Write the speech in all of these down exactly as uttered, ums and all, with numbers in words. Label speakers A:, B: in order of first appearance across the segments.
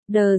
A: The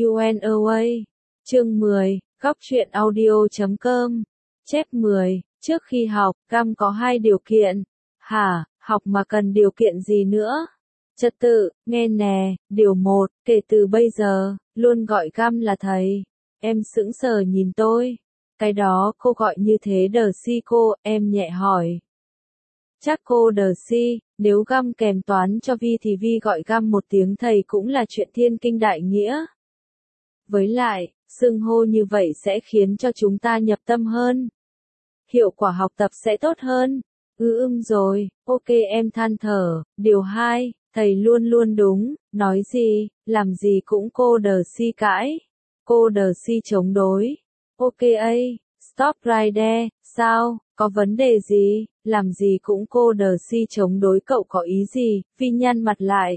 A: Way. Chương mười, góc truyện audio chấm com. Chép mười, trước khi học, Găm có hai điều kiện. Hả, học mà cần điều kiện gì nữa? Trật tự, nghe nè, điều một, kể từ bây giờ, luôn gọi Găm là thầy. Em sững sờ nhìn tôi. Cái đó cô gọi như thế Darcy cô, em nhẹ hỏi. Chắc cô Darcy, nếu Găm kèm toán cho Vi thì Vi gọi Găm một tiếng thầy cũng là chuyện thiên kinh đại nghĩa. Với lại, xưng hô như vậy sẽ khiến cho chúng ta nhập tâm hơn. Hiệu quả học tập sẽ tốt hơn. Ừ ưng rồi, ok em than thở. Điều hai, thầy luôn luôn đúng, nói gì, làm gì cũng cô Darcy cãi. Cô Darcy chống đối. Ok ấy, stop right there, sao, có vấn đề gì, làm gì cũng cô Darcy chống đối cậu có ý gì, Vi nhăn mặt lại.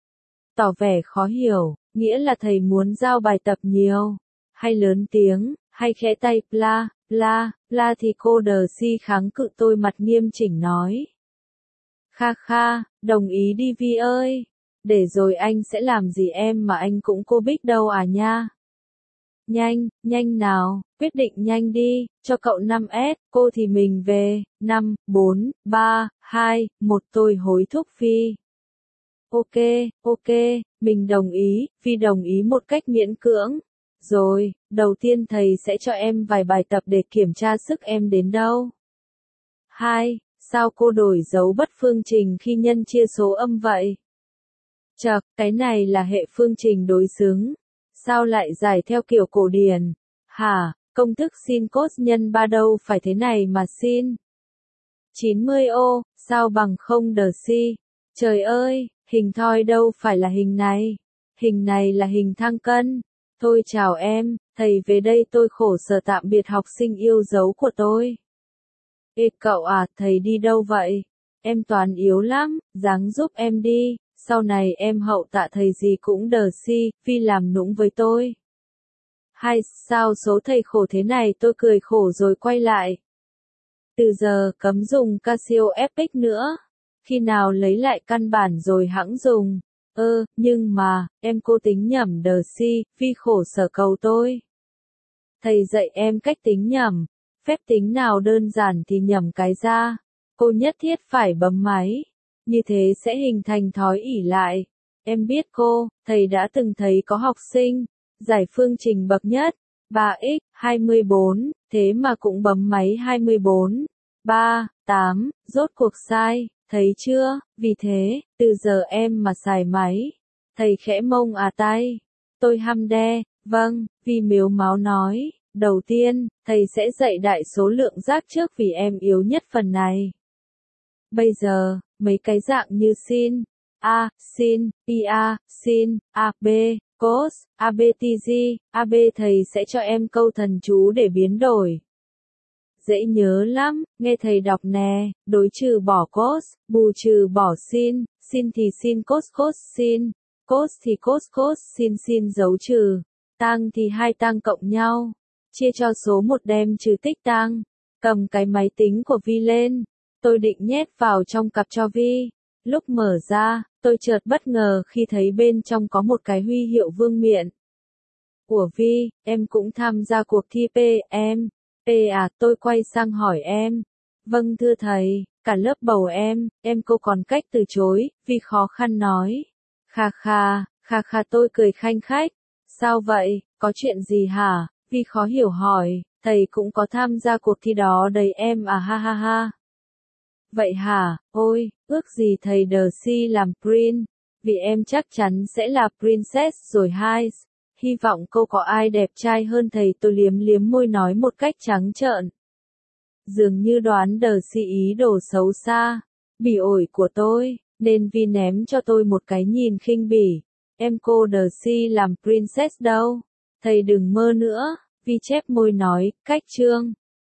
A: Tỏ vẻ khó hiểu, nghĩa là thầy muốn giao bài tập nhiều, hay lớn tiếng, hay khẽ tay bla, bla, bla thì cô Darcy kháng cự tôi mặt nghiêm chỉnh nói. Kha kha, đồng ý đi Vi ơi, để rồi anh sẽ làm gì em mà anh cũng cô Bích đâu à nha. Nhanh, nhanh nào, quyết định nhanh đi, cho cậu năm S, cô thì mình về, năm, bốn, ba, hai, một tôi hối thúc Vi. Ok, ok, mình đồng ý, Vi đồng ý một cách miễn cưỡng. Rồi, đầu tiên thầy sẽ cho em vài bài tập để kiểm tra sức em đến đâu. Hai, sao cô đổi dấu bất phương trình khi nhân chia số âm vậy? Chậc, cái này là hệ phương trình đối xứng. Sao lại giải theo kiểu cổ điển? Hả, công thức sin cos nhân ba đâu phải thế này mà sin. chín mươi ô, sao bằng không Darcy? Trời ơi, hình thoi đâu phải là hình này. Hình này là hình thang cân. Thôi chào em, thầy về đây tôi khổ sở tạm biệt học sinh yêu dấu của tôi. Ê cậu à, thầy đi đâu vậy? Em toán yếu lắm, ráng giúp em đi. Sau này em hậu tạ thầy gì cũng Darcy, Vi làm nũng với tôi. Hay sao số thầy khổ thế này tôi cười khổ rồi quay lại. Từ giờ cấm dùng Casio Epic nữa. Khi nào lấy lại căn bản rồi hẵng dùng. Ơ, nhưng mà, em cô tính nhẩm Darcy, Vi khổ sở cầu tôi. Thầy dạy em cách tính nhẩm. Phép tính nào đơn giản thì nhẩm cái ra. Cô nhất thiết phải bấm máy. Như thế sẽ hình thành thói ỷ lại. Em biết cô, thầy đã từng thấy có học sinh, giải phương trình bậc nhất, ba x, hai mươi bốn, thế mà cũng bấm máy hai mươi bốn, ba, tám, rốt cuộc sai, thấy chưa, vì thế, từ giờ em mà xài máy. Thầy khẽ mông à tay. Tôi hăm đe, vâng, Vi mếu máo nói, đầu tiên, thầy sẽ dạy đại số lượng giác trước vì em yếu nhất phần này. Bây giờ, mấy cái dạng như sin, A, sin, Ia, sin, a bê, cos, a bê tê giê, a bê thầy sẽ cho em câu thần chú để biến đổi. Dễ nhớ lắm, nghe thầy đọc nè, đối trừ bỏ cos, bù trừ bỏ sin, sin thì sin cos cos sin, cos thì cos cos sin sin dấu trừ, tang thì hai tang cộng nhau, chia cho số một đem trừ tích tang. Cầm cái máy tính của Vi lên. Tôi định nhét vào trong cặp cho Vi. Lúc mở ra, tôi chợt bất ngờ khi thấy bên trong có một cái huy hiệu vương miện. Của Vi, em cũng tham gia cuộc thi P em. P à, tôi quay sang hỏi em. Vâng thưa thầy, cả lớp bầu em, em cô còn cách từ chối, Vi khó khăn nói. Kha kha, kha kha tôi cười khanh khách. Sao vậy, có chuyện gì hả? Vi khó hiểu hỏi, thầy cũng có tham gia cuộc thi đó đấy em à ha ha ha. Vậy hả, ôi, ước gì thầy Darcy làm prince, vì em chắc chắn sẽ là princess rồi hai. Hy vọng cô có ai đẹp trai hơn thầy tôi liếm liếm môi nói một cách trắng trợn. Dường như đoán Darcy ý đồ xấu xa, bỉ ổi của tôi, nên Vi ném cho tôi một cái nhìn khinh bỉ. Em cô Darcy làm princess đâu, thầy đừng mơ nữa, Vi chép môi nói, cách chương.